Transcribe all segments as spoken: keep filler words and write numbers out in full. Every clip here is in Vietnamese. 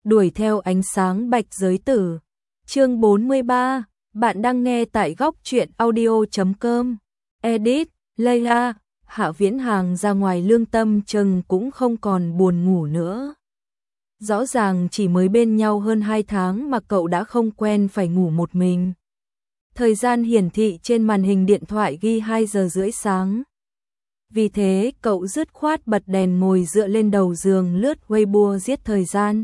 đuổi theo ánh sáng bạch giới tử. Chương bốn mươi ba, bạn đang nghe tại góc truyện audio chấm com. Edit, Leila. Hạ Viễn Hàng ra ngoài Lương Tâm Trừng cũng không còn buồn ngủ nữa. Rõ ràng chỉ mới bên nhau hơn hai tháng mà cậu đã không quen phải ngủ một mình. Thời gian hiển thị trên màn hình điện thoại ghi hai giờ rưỡi sáng. Vì thế cậu dứt khoát bật đèn ngồi dựa lên đầu giường lướt Weibo giết thời gian.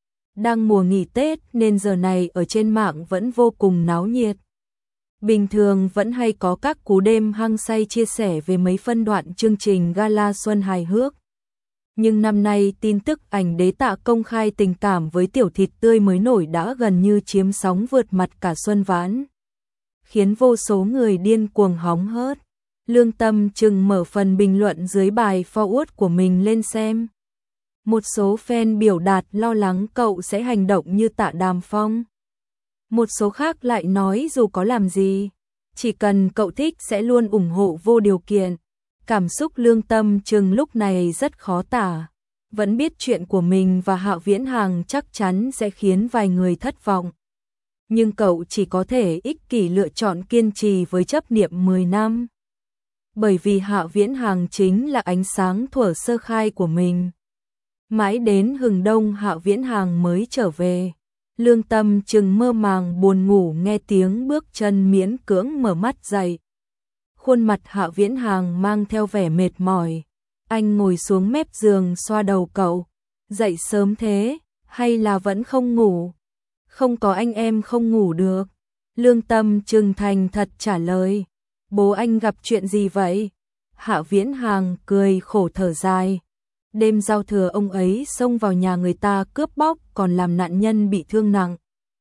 Đang mùa nghỉ Tết nên giờ này ở trên mạng vẫn vô cùng náo nhiệt. Bình thường vẫn hay có các cú đêm hăng say chia sẻ về mấy phân đoạn chương trình gala xuân hài hước. Nhưng năm nay tin tức ảnh đế tạ công khai tình cảm với tiểu thịt tươi mới nổi đã gần như chiếm sóng vượt mặt cả Xuân Vãn, khiến vô số người điên cuồng hóng hớt. Lương Tâm Trừng mở phần bình luận dưới bài forward của mình lên xem. Một số fan biểu đạt lo lắng cậu sẽ hành động như Tạ Đàm Phong. Một số khác lại nói dù có làm gì, chỉ cần cậu thích sẽ luôn ủng hộ vô điều kiện. Cảm xúc Lương Tâm Trừng lúc này rất khó tả. Vẫn biết chuyện của mình và Hạ Viễn Hàng chắc chắn sẽ khiến vài người thất vọng. Nhưng cậu chỉ có thể ích kỷ lựa chọn kiên trì với chấp niệm mười năm. Bởi vì Hạ Viễn Hàng chính là ánh sáng thuở sơ khai của mình. Mãi đến hừng đông Hạ Viễn Hàng mới trở về. Lương Tâm Trừng mơ màng buồn ngủ nghe tiếng bước chân miễn cưỡng mở mắt dậy. Khuôn mặt Hạ Viễn Hàng mang theo vẻ mệt mỏi. Anh ngồi xuống mép giường xoa đầu cậu. Dậy sớm thế, hay là vẫn không ngủ? Không có anh em không ngủ được. Lương Tâm Trừng thành thật trả lời. Bố anh gặp chuyện gì vậy? Hạ Viễn Hàng cười khổ thở dài. Đêm giao thừa ông ấy xông vào nhà người ta cướp bóc còn làm nạn nhân bị thương nặng.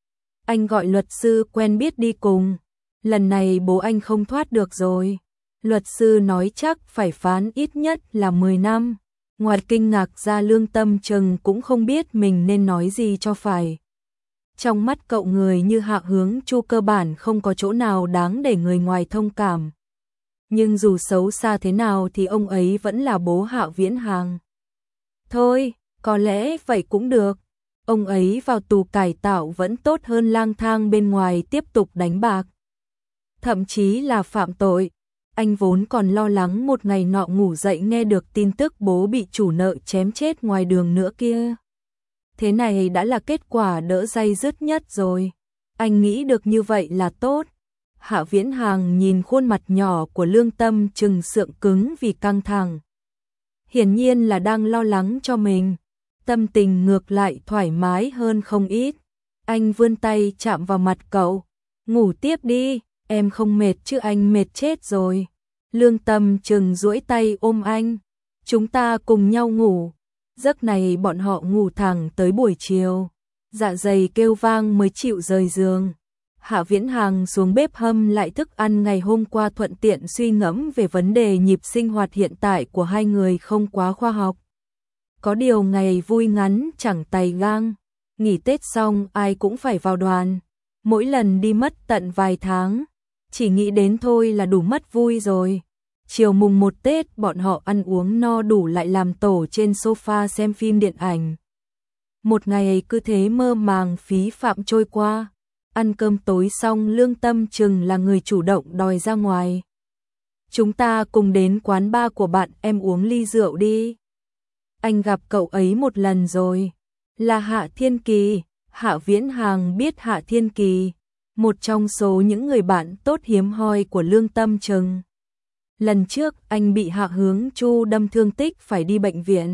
Anh gọi luật sư quen biết đi cùng. Lần này bố anh không thoát được rồi. Luật sư nói chắc phải phán ít nhất là mười năm. Ngoài kinh ngạc ra Lương Tâm Trừng cũng không biết mình nên nói gì cho phải. Trong mắt cậu người như Hạ Hướng Chu cơ bản không có chỗ nào đáng để người ngoài thông cảm. Nhưng dù xấu xa thế nào thì ông ấy vẫn là bố Hạ Viễn Hàng. Thôi, có lẽ vậy cũng được. Ông ấy vào tù cải tạo vẫn tốt hơn lang thang bên ngoài tiếp tục đánh bạc. Thậm chí là phạm tội. Anh vốn còn lo lắng một ngày nọ ngủ dậy nghe được tin tức bố bị chủ nợ chém chết ngoài đường nữa kia. Thế này đã là kết quả đỡ day dứt nhất rồi. Anh nghĩ được như vậy là tốt. Hạ Viễn Hàng nhìn khuôn mặt nhỏ của Lương Tâm Trừng sượng cứng vì căng thẳng. Hiển nhiên là đang lo lắng cho mình. Tâm tình ngược lại thoải mái hơn không ít. Anh vươn tay chạm vào mặt cậu. Ngủ tiếp đi, em không mệt chứ anh mệt chết rồi. Lương Tâm Trừng duỗi tay ôm anh. Chúng ta cùng nhau ngủ. Giấc này bọn họ ngủ thẳng tới buổi chiều. Dạ dày kêu vang mới chịu rời giường. Hạ Viễn Hàng xuống bếp hâm lại thức ăn ngày hôm qua thuận tiện suy ngẫm về vấn đề nhịp sinh hoạt hiện tại của hai người không quá khoa học. Có điều ngày vui ngắn chẳng tay gang. Nghỉ Tết xong ai cũng phải vào đoàn. Mỗi lần đi mất tận vài tháng. Chỉ nghĩ đến thôi là đủ mất vui rồi. Chiều mùng một Tết bọn họ ăn uống no đủ lại làm tổ trên sofa xem phim điện ảnh. Một ngày cứ thế mơ màng phí phạm trôi qua. Ăn cơm tối xong Lương Tâm Trừng là người chủ động đòi ra ngoài. Chúng ta cùng đến quán bar của bạn em uống ly rượu đi. Anh gặp cậu ấy một lần rồi. Là Hạ Thiên Kỳ. Hạ Viễn Hàng biết Hạ Thiên Kỳ. Một trong số những người bạn tốt hiếm hoi của Lương Tâm Trừng. Lần trước anh bị Hạ Hướng Chu đâm thương tích phải đi bệnh viện.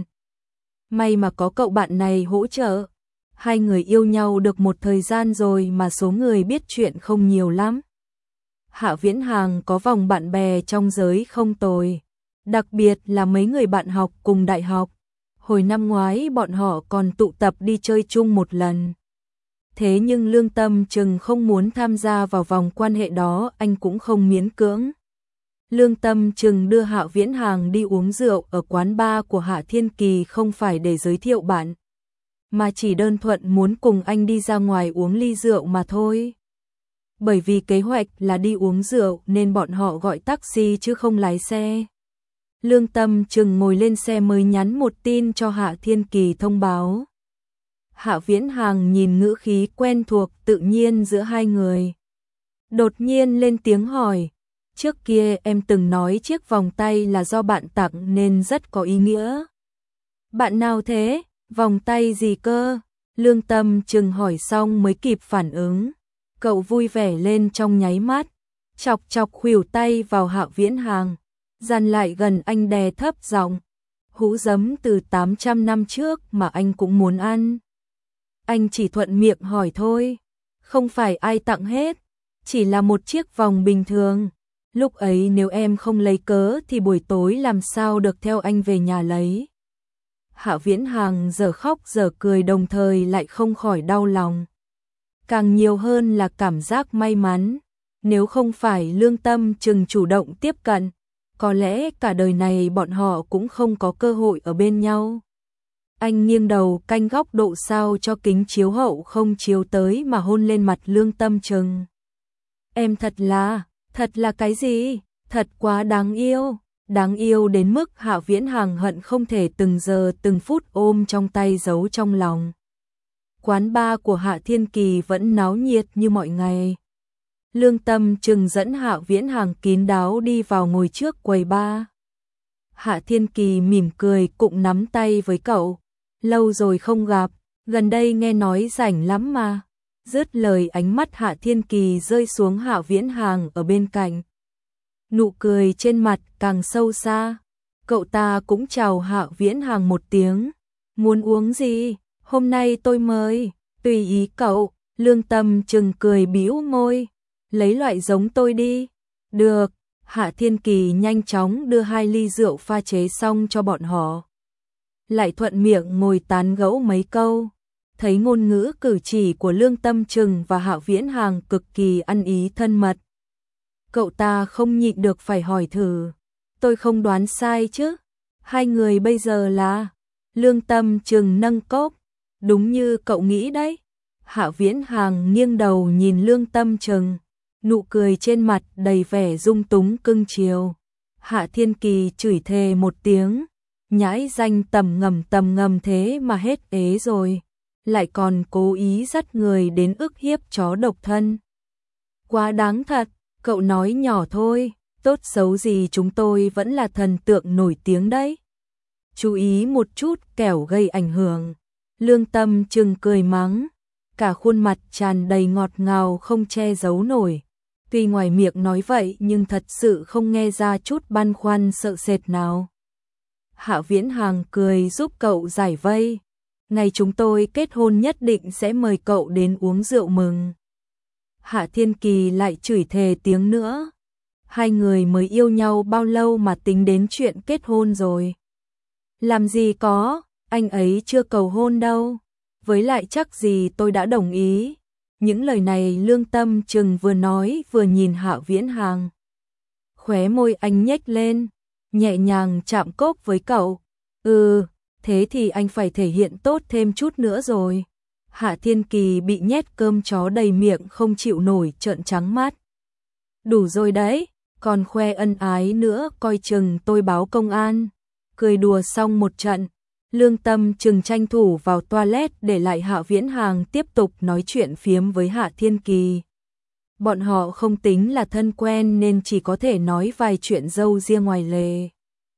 May mà có cậu bạn này hỗ trợ. Hai người yêu nhau được một thời gian rồi mà số người biết chuyện không nhiều lắm. Hạ Viễn Hàng có vòng bạn bè trong giới không tồi. Đặc biệt là mấy người bạn học cùng đại học. Hồi năm ngoái bọn họ còn tụ tập đi chơi chung một lần. Thế nhưng Lương Tâm Trừng không muốn tham gia vào vòng quan hệ đó, anh cũng không miễn cưỡng. Lương Tâm Trừng đưa Hạ Viễn Hàng đi uống rượu ở quán bar của Hạ Thiên Kỳ không phải để giới thiệu bạn, mà chỉ đơn thuần muốn cùng anh đi ra ngoài uống ly rượu mà thôi. Bởi vì kế hoạch là đi uống rượu nên bọn họ gọi taxi chứ không lái xe. Lương Tâm Trừng ngồi lên xe mới nhắn một tin cho Hạ Thiên Kỳ thông báo. Hạ Viễn Hàng nhìn ngữ khí quen thuộc tự nhiên giữa hai người. Đột nhiên lên tiếng hỏi, trước kia em từng nói chiếc vòng tay là do bạn tặng nên rất có ý nghĩa. Bạn nào thế? Vòng tay gì cơ? Lương Tâm Trừng hỏi xong mới kịp phản ứng. Cậu vui vẻ lên trong nháy mắt, chọc chọc khuỷu tay vào Hạ Viễn Hàng, dàn lại gần anh đè thấp giọng. Hũ giấm từ tám trăm năm trước mà anh cũng muốn ăn. Anh chỉ thuận miệng hỏi thôi, không phải ai tặng hết, chỉ là một chiếc vòng bình thường. Lúc ấy nếu em không lấy cớ thì buổi tối làm sao được theo anh về nhà lấy. Hạ Viễn Hàng giờ khóc giờ cười đồng thời lại không khỏi đau lòng. Càng nhiều hơn là cảm giác may mắn, nếu không phải Lương Tâm Trừng chủ động tiếp cận, có lẽ cả đời này bọn họ cũng không có cơ hội ở bên nhau. Anh nghiêng đầu canh góc độ sao cho kính chiếu hậu không chiếu tới mà hôn lên mặt Lương Tâm Trừng. Em thật là, thật là cái gì? Thật quá đáng yêu, đáng yêu đến mức Hạ Viễn Hàng hận không thể từng giờ từng phút ôm trong tay giấu trong lòng. Quán bar của Hạ Thiên Kỳ vẫn náo nhiệt như mọi ngày. Lương Tâm Trừng dẫn Hạ Viễn Hàng kín đáo đi vào ngồi trước quầy bar. Hạ Thiên Kỳ mỉm cười cũng nắm tay với cậu. Lâu rồi không gặp, gần đây nghe nói rảnh lắm mà. Dứt lời ánh mắt Hạ Thiên Kỳ rơi xuống Hạ Viễn Hàng ở bên cạnh. Nụ cười trên mặt càng sâu xa. Cậu ta cũng chào Hạ Viễn Hàng một tiếng. Muốn uống gì? Hôm nay tôi mời. Tùy ý cậu. Lương Tâm Trừng cười bĩu môi. Lấy loại giống tôi đi. Được. Hạ Thiên Kỳ nhanh chóng đưa hai ly rượu pha chế xong cho bọn họ. Lại thuận miệng ngồi tán gẫu mấy câu. Thấy ngôn ngữ cử chỉ của Lương Tâm Trừng và Hạ Viễn Hàng cực kỳ ăn ý thân mật. Cậu ta không nhịn được phải hỏi thử. Tôi không đoán sai chứ? Hai người bây giờ là... Lương Tâm Trừng nâng cốc. Đúng như cậu nghĩ đấy. Hạ Viễn Hàng nghiêng đầu nhìn Lương Tâm Trừng. Nụ cười trên mặt đầy vẻ dung túng cưng chiều. Hạ Thiên Kỳ chửi thề một tiếng. Nhãi danh tầm ngầm tầm ngầm thế mà hết ế rồi. Lại còn cố ý dắt người đến ức hiếp chó độc thân. Quá đáng thật, cậu nói nhỏ thôi, tốt xấu gì chúng tôi vẫn là thần tượng nổi tiếng đấy. Chú ý một chút kẻo gây ảnh hưởng. Lương Tâm Trừng cười mắng, cả khuôn mặt tràn đầy ngọt ngào không che giấu nổi. Tuy ngoài miệng nói vậy nhưng thật sự không nghe ra chút băn khoăn sợ sệt nào. Hạ Viễn Hàng cười giúp cậu giải vây. Ngày chúng tôi kết hôn nhất định sẽ mời cậu đến uống rượu mừng. Hạ Thiên Kỳ lại chửi thề tiếng nữa. Hai người mới yêu nhau bao lâu mà tính đến chuyện kết hôn rồi. Làm gì có, anh ấy chưa cầu hôn đâu. Với lại chắc gì tôi đã đồng ý. Những lời này Lương Tâm Trừng vừa nói vừa nhìn Hạ Viễn Hàng. Khóe môi anh nhếch lên, nhẹ nhàng chạm cốc với cậu. Ừ, thế thì anh phải thể hiện tốt thêm chút nữa rồi. Hạ Thiên Kỳ bị nhét cơm chó đầy miệng không chịu nổi trợn trắng mắt. Đủ rồi đấy, còn khoe ân ái nữa coi chừng tôi báo công an. Cười đùa xong một trận, Lương Tâm Trừng tranh thủ vào toilet để lại Hạ Viễn Hàng tiếp tục nói chuyện phiếm với Hạ Thiên Kỳ. Bọn họ không tính là thân quen nên chỉ có thể nói vài chuyện dâu ria ngoài lề.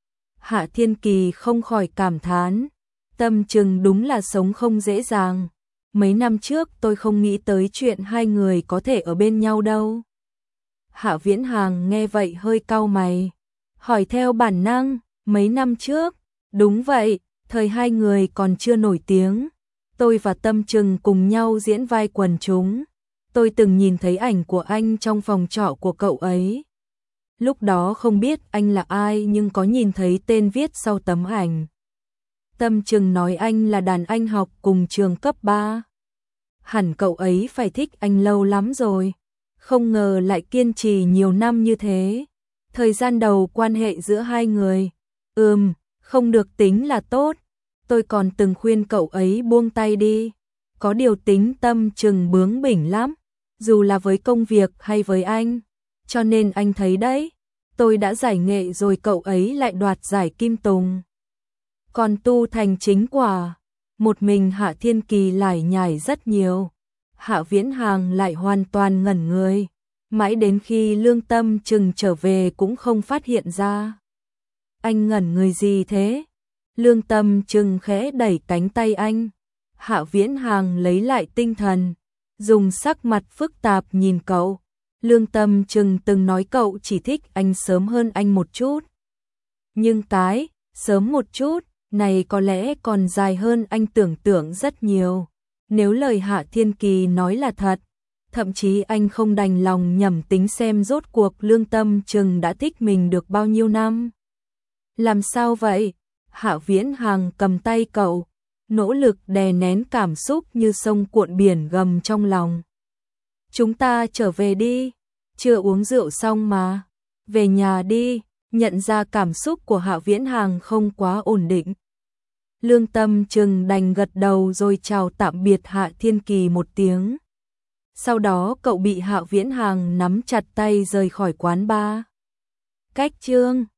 Hạ Thiên Kỳ không khỏi cảm thán, Tâm Trừng đúng là sống không dễ dàng. Mấy năm trước tôi không nghĩ tới chuyện hai người có thể ở bên nhau đâu. Hạ Viễn Hàng nghe vậy hơi cau mày, hỏi theo bản năng, mấy năm trước? Đúng vậy, thời hai người còn chưa nổi tiếng. Tôi và Tâm Trừng cùng nhau diễn vai quần chúng. Tôi từng nhìn thấy ảnh của anh trong phòng trọ của cậu ấy. Lúc đó không biết anh là ai nhưng có nhìn thấy tên viết sau tấm ảnh. Tâm Trừng nói anh là đàn anh học cùng trường cấp ba. Hẳn cậu ấy phải thích anh lâu lắm rồi. Không ngờ lại kiên trì nhiều năm như thế. Thời gian đầu quan hệ giữa hai người, ừm, không được tính là tốt. Tôi còn từng khuyên cậu ấy buông tay đi. Có điều tính Tâm Trừng bướng bỉnh lắm, dù là với công việc hay với anh. Cho nên anh thấy đấy, tôi đã giải nghệ rồi cậu ấy lại đoạt giải Kim Tùng. Còn tu thành chính quả. một mình Hạ Thiên Kỳ lải nhải rất nhiều. Hạ Viễn Hàng lại hoàn toàn ngẩn người, mãi đến khi Lương Tâm Trừng trở về cũng không phát hiện ra. Anh ngẩn người gì thế? Lương Tâm Trừng khẽ đẩy cánh tay anh. Hạ Viễn Hàng lấy lại tinh thần, dùng sắc mặt phức tạp nhìn cậu. Lương Tâm Trừng từng nói cậu chỉ thích anh sớm hơn anh một chút. Nhưng cái sớm một chút này có lẽ còn dài hơn anh tưởng tượng rất nhiều. Nếu lời Hạ Thiên Kỳ nói là thật, thậm chí anh không đành lòng nhẩm tính xem rốt cuộc Lương Tâm Trừng đã thích mình được bao nhiêu năm. Làm sao vậy? Hạ Viễn Hàng cầm tay cậu, nỗ lực đè nén cảm xúc như sông cuộn biển gầm trong lòng. Chúng ta trở về đi, chưa uống rượu xong mà, về nhà đi. Nhận ra cảm xúc của Hạ Viễn Hàng không quá ổn định, Lương Tâm Trừng đành gật đầu rồi chào tạm biệt Hạ Thiên Kỳ một tiếng. Sau đó cậu bị Hạ Viễn Hàng nắm chặt tay rời khỏi quán bar. Cách chương